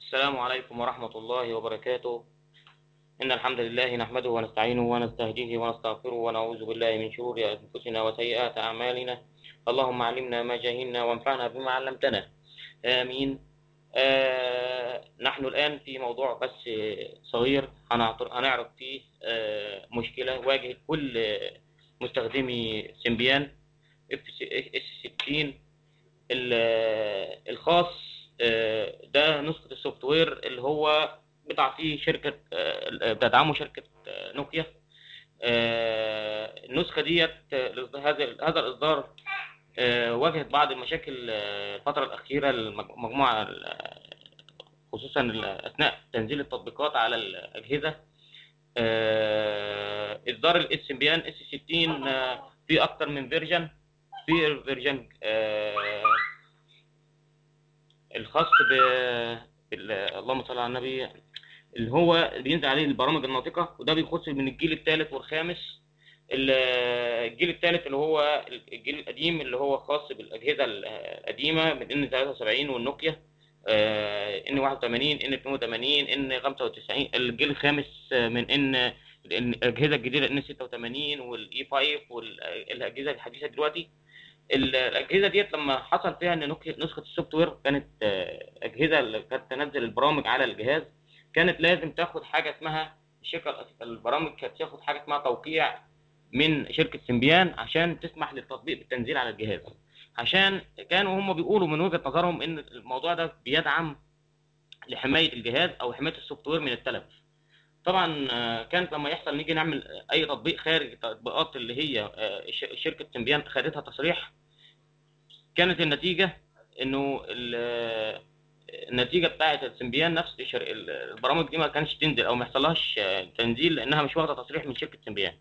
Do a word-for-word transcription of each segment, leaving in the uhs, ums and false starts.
السلام عليكم ورحمة الله وبركاته. إن الحمد لله نحمده ونستعينه ونستهديه ونستغفره ونعوذ بالله من شرور أنفسنا وسيئات أعمالنا. اللهم علمنا ما جهلنا وانفعنا بما علمتنا. آمين. آه نحن الآن في موضوع بس صغير هنعطر- هنعرض فيه آه مشكلة واجهت كل مستخدمي سيمبيان اف اس ستين ال- الخاص. آه، ده نسخة السوفت وير اللي هو بتعطيه شركة آه، بتدعمه شركة آه، نوكيا. آه، النسخة ديت آه، هذا هذا الإصدار آه، واجهت بعض المشاكل آه، الفترة الأخيرة المجموعة، خصوصا أثناء تنزيل التطبيقات على الأجهزة. آه، إصدار الاس ام بي ان اس ستين في أكتر من فيرجن. في فيرجن الخاص ب بال- اللهم صل على النبي، اللي هو بينزل عليه البرامج الناطقه، وده بيخص من الجيل الثالث والخامس. ال- الجيل الثالث اللي هو الجيل القديم اللي هو خاص بالاجهزه القديمه من ان ثلاثة وسبعين والنوكيا ان واحد وثمانين ان اثنين وثمانين ان خمسة وتسعين. الجيل الخامس من ان الاجهزه الجديده ان ستة وثمانين والاي خمسة والاجهزه الحديثه دلوقتي. الاجهزه ديت لما حصل فيها ان نسخه نسخة السوفت وير كانت آه، اجهزه اللي كانت تنزل البرامج على الجهاز، كانت لازم تاخد حاجه اسمها الشركه البرامج كانت تاخد حاجه اسمها توقيع من شركه سيمبيان عشان تسمح للتطبيق بالتنزيل على الجهاز. عشان كانوا هم بيقولوا من وجهه نظرهم ان الموضوع ده بيدعم لحمايه الجهاز او حمايه السوفت وير من التلف. طبعا آه، كانت لما يحصل نيجي نعمل اي تطبيق خارج التطبيقات اللي هي آه، ش- شركه سيمبيان خدتها تصريح، كانت النتيجة انه ال- النتيجة بتاعة السيمبيان نفس الشر- البرامج دي ما كانش تنزل او ما يحصلهاش تنزيل لانها مش واخدة تصريح من شركة سيمبيان.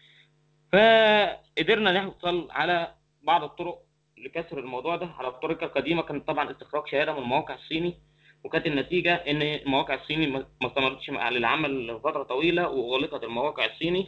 فقدرنا نحصل على بعض الطرق لكسر الموضوع ده. على الطريقة القديمة كانت طبعا استخراج شهادة من المواقع الصيني، وكانت النتيجة ان المواقع الصيني ما ما استمرتش مع العمل لفترة طويلة وغلقت المواقع الصيني.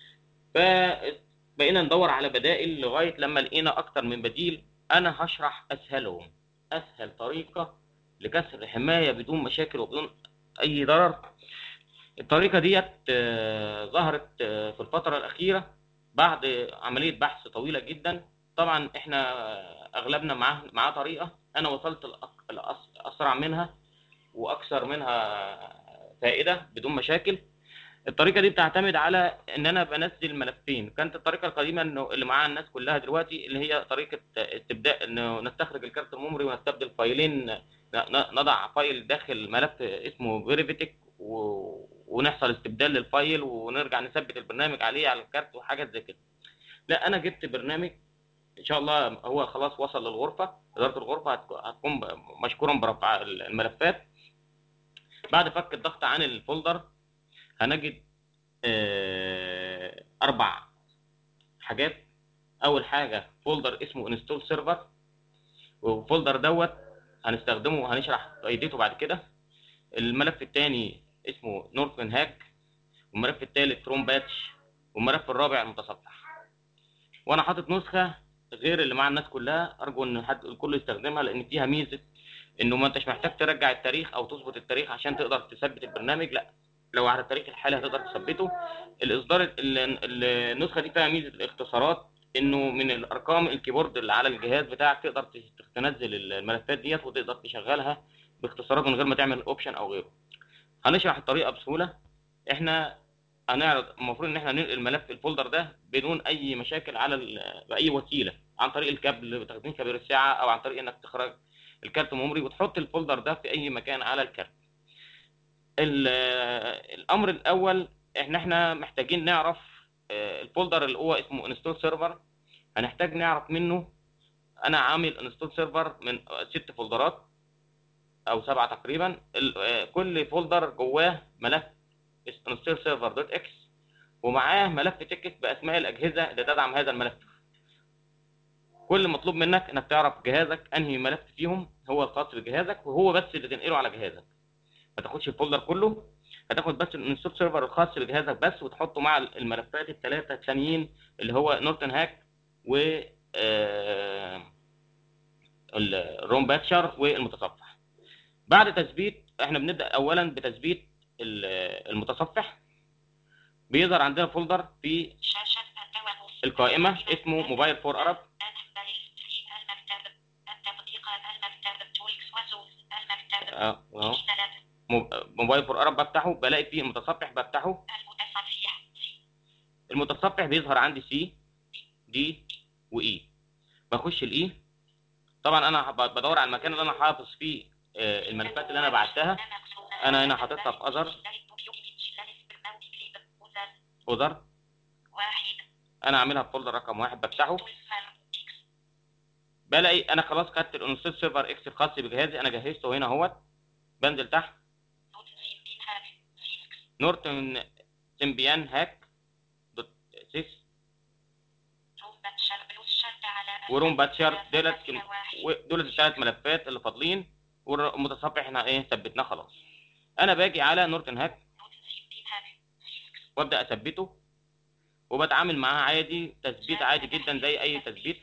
فبقينا ندور على بدائل لغاية لما لقينا أكتر من بديل. أنا هشرح أسهلهم، أسهل طريقة لكسر الحماية بدون مشاكل وبدون أي ضرر. الطريقة ديت آه، ظهرت آه، في الفترة الأخيرة بعد عملية بحث طويلة جدا. طبعا احنا آه، أغلبنا معاه معاه طريقة أنا وصلت لأق- لأس- أسرع منها وأكثر منها فائدة بدون مشاكل. الطريقه دي بتعتمد على ان انا بنزل ملفين. كانت الطريقه القديمه انه اللي معاها الناس كلها دلوقتي اللي هي طريقه استبداء انه نستخرج الكارت الميموري ونستبدل فايلين، ن- ن- نضع فايل داخل ملف اسمه فيريفيتك و... ونحصل استبدال للفايل ونرجع نثبت البرنامج عليه على الكارت وحاجات زي كده. لا، انا جبت برنامج ان شاء الله هو خلاص وصل للغرفه. اداره الغرفه هتك- هتقوم ب- مشكورا برفع الملفات. بعد فك الضغط عن الفولدر هنجد آه، اربع حاجات. اول حاجه فولدر اسمه انستول سيرفر، والفولدر دوت هنستخدمه وهنشرح فايدته بعد كده. الملف الثاني اسمه نورثن هاك، والملف الثالث روم باتش، والملف الرابع المتصفح. وانا حاطط نسخه غير اللي مع الناس كلها، ارجو ان حد الكل يستخدمها لان فيها ميزه انه ما انتش محتاج ترجع التاريخ او تظبط التاريخ عشان تقدر تثبت البرنامج. لا، لو على التاريخ الحالي هتقدر تثبته. الاصدار ال- ال- النسخه دي فيها ميزه الاختصارات، انه من الارقام الكيبورد اللي على الجهاز بتاعك تقدر ت- تنزل الملفات ديت وتقدر تشغلها باختصارات من غير ما تعمل اوبشن او غيره. هنشرح الطريقه بسهوله. احنا هنعرض المفروض ان احنا ننقل الملف الفولدر ده بدون اي مشاكل على ال- باي وسيله، عن طريق الكابل بتخزين كبير الساعه او عن طريق انك تخرج الكارت ميموري وتحط الفولدر ده في اي مكان على الكارت. ال- الامر الاول احنا احنا محتاجين نعرف آه، الفولدر اللي هو اسمه انستول سيرفر. هنحتاج نعرف منه. انا عامل انستول سيرفر من ست فولدرات او سبعه تقريبا. ال- آه، كل فولدر جواه ملف انستول سيرفر دوت اكس، ومعاه ملف تكست باسماء الاجهزه اللي تدعم هذا الملف. كل مطلوب منك انك تعرف جهازك انهي ملف فيهم هو الخاص بجهازك وهو بس اللي تنقله على جهازك. ما تاخدش الفولدر كله، هتاخد بس الانستول سيرفر الخاص بجهازك بس وتحطه مع الملفات الثلاثه الثانيين اللي هو نورتن هاك و آه، الروم باتشر والمتصفح. بعد تثبيت احنا بنبدا اولا بتثبيت المتصفح. بيظهر عندنا فولدر في القائمه اسمه موبايل فور ارب. اه اهو موبايل فور ارب بفتحه، بلاقي فيه المتصفح بفتحه. المتصفح بيظهر عندي سي دي واي. بخش الاي. طبعا انا بدور على المكان اللي انا حافظ فيه الملفات اللي انا بعتها. انا هنا حاططها في اذر اذر انا عاملها في فولدر رقم واحد بفتحه. بلاقي انا خلاص خدت الانستول سيرفر اكس الخاص بجهازي، انا جهزته هنا اهوت. بنزل تحت نورتون سيمبيان هاك دوت سيس وروم باتشر. دولت دول الثلاث ملفات اللي فاضلين، والمتصفح احنا ايه ثبتناه خلاص. انا باجي على نورتون هاك وابدا اثبته وبتعامل معاه عادي، تثبيت عادي جدا زي اي تثبيت.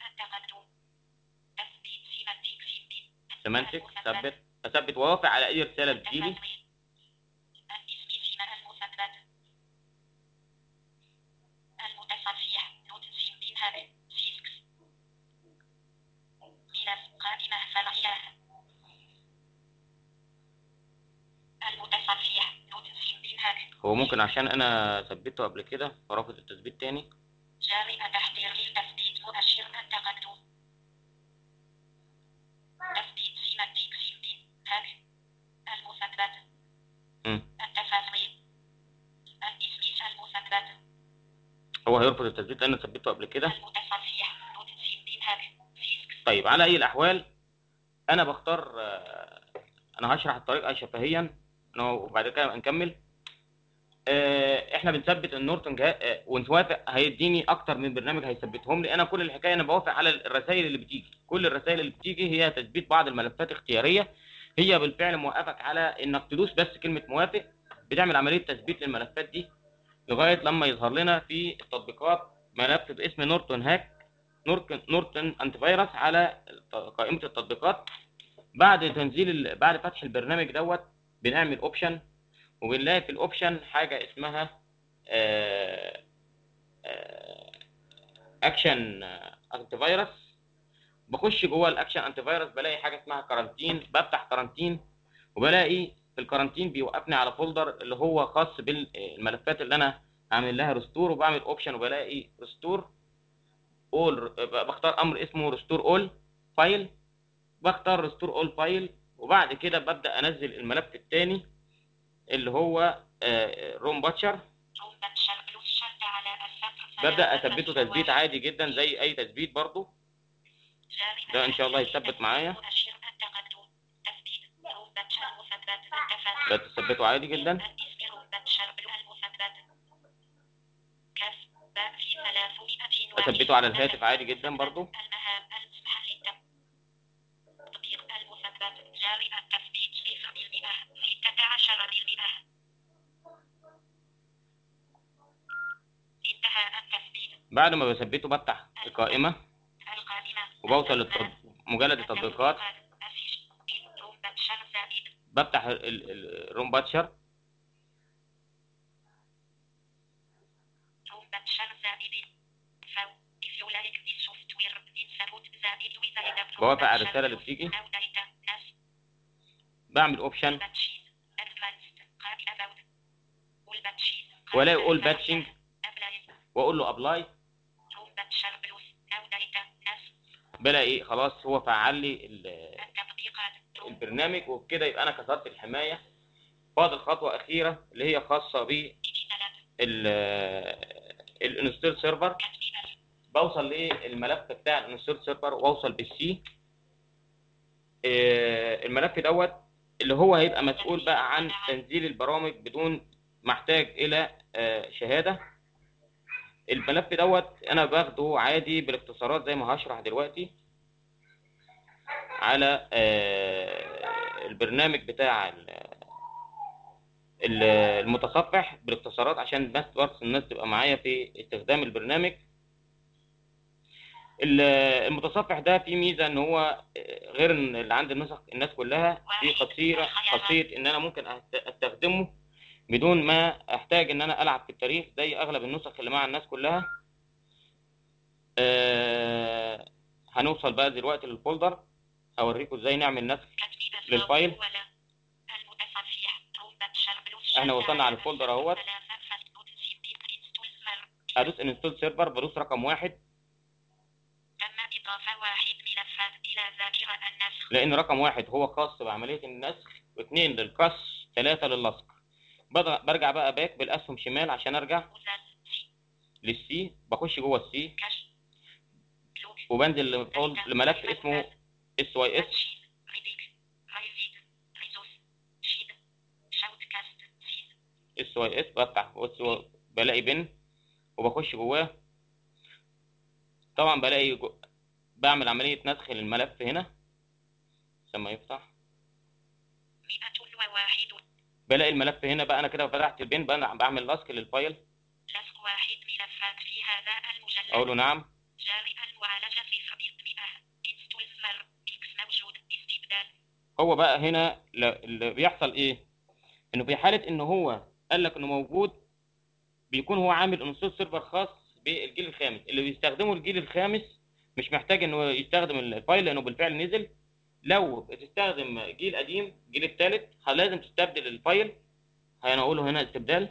سيمانتك ثبت اثبت واوافق على اي رساله بتجيلي. هو ممكن عشان انا ثبته قبل كده فرافض التثبيت تاني. جاري تحضير للتثبيت مؤشر التقدم. تثبيت سيمانتيك سيمبين هاك المثبت. التفاصيل الاسم المثبت. هو هيرفض التثبيت لان ثبته قبل كده. طيب على اي الاحوال انا بختار، انا هشرح الطريقه شفهيا وبعد كده نكمل. احنا بنثبت النورتون ونوافق هيديني اكتر من برنامج هيثبتهم لي. انا كل الحكايه انا بوافق على الرسائل اللي بتيجي. كل الرسائل اللي بتيجي هي تثبيت بعض الملفات اختياريه، هي بالفعل موافقك على انك تدوس بس كلمه موافق، بتعمل عمليه تثبيت للملفات دي لغايه لما يظهر لنا في التطبيقات ملف باسم نورتون هاك نورتون نورتون انتي فيروس على قائمه التطبيقات. بعد تنزيل بعد فتح البرنامج دوت بنعمل اوبشن، وبنلاقي في الاوبشن حاجه اسمها اكشن انتي فيروس. بخش جوه الاكشن انتي فيروس بلاقي حاجه اسمها كارانتين. بفتح كارانتين وبلاقي في الكارانتين بيوقفني على فولدر اللي هو خاص بالملفات اللي انا عامل لها ريستور، وبعمل اوبشن وبلاقي ريستور اول. بختار امر اسمه ريستور اول فايل، بختار ريستور اول فايل، وبعد كده ببدا انزل الملف الثاني اللي هو روم باتشر. ببدا اثبته تثبيت عادي جدا زي اي تثبيت برضو. ده ان شاء الله يثبت معايا. بتثبته عادي جدا. اثبته على الهاتف عادي جدا برضو. بعد ما بثبته بفتح القائمة وبوصل لمجلد التطبيقات، بفتح الروم باتشر. بوافق على الرسالة اللي بتيجي، بعمل اوبشن والاقي اول باتشنج واقول له ابلاي. بلاقي خلاص هو فعل لي البرنامج، وبكده يبقى انا كسرت الحمايه. فاضل خطوه اخيره اللي هي خاصه ب الانستول سيرفر. بوصل للملف بتاع الانستول سيرفر واوصل بالسي. الملف دوت اللي هو هيبقى مسؤول بقى عن تنزيل البرامج بدون محتاج الى شهاده. الملف دوت انا باخده عادي بالاختصارات زي ما هشرح دلوقتي على البرنامج بتاع المتصفح بالاختصارات عشان بس برضه الناس تبقى معايا في استخدام البرنامج. ال- المتصفح ده فيه ميزه ان هو غير ان اللي عند النسخ الناس كلها، في خاصيه خاصيه ان انا ممكن أست- استخدمه بدون ما احتاج ان انا العب في التاريخ زي اغلب النسخ اللي مع الناس كلها. آه، هنوصل بقى دلوقتي للفولدر، هوريكم ازاي نعمل نسخ للفايل. احنا وصلنا على الفولدر اهوت، هدوس انستول سيرفر، بدوس رقم واحد تم إضافة واحد ملفات إلى ذاكرة النسخ. لان رقم واحد هو خاص بعمليه النسخ، واثنين للقص، ثلاثه للصق. بضغ- برجع بقى باك بالاسهم شمال عشان ارجع للسي، بخش جوه السي وبنزل لفول- لملف اسمه اس واي اس. اس واي اس بفتح بص، بلاقي بن وبخش جواه. طبعا بلاقي جو... بعمل عمليه نسخ للملف هنا لما يفتح، بلاقي الملف هنا بقى. انا كده فتحت البن بقى، بعمل لاسك للفايل. لصق واحد ملفات في هذا المجلد. اقول له نعم. جاري المعالجة صفر مئة. انستول سمر اكس موجود استبدال. هو بقى هنا ل- اللي بيحصل ايه؟ انه في حاله ان هو قال لك انه موجود، بيكون هو عامل انستول سيرفر خاص بالجيل الخامس. اللي بيستخدمه الجيل الخامس مش محتاج انه يستخدم الفايل لانه بالفعل نزل. لو بتستخدم جيل قديم، الجيل الثالث، لازم تستبدل الفايل. هنقوله هنا استبدال.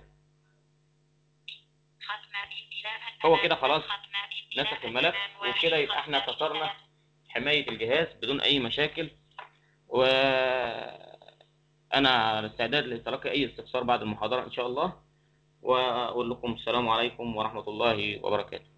هو كده خلاص نسخ الملف، وكده يبقى احنا كسرنا حماية الجهاز بدون اي مشاكل. وانا على استعداد لتلقي اي استفسار بعد المحاضرة ان شاء الله، واقول لكم السلام عليكم ورحمة الله وبركاته.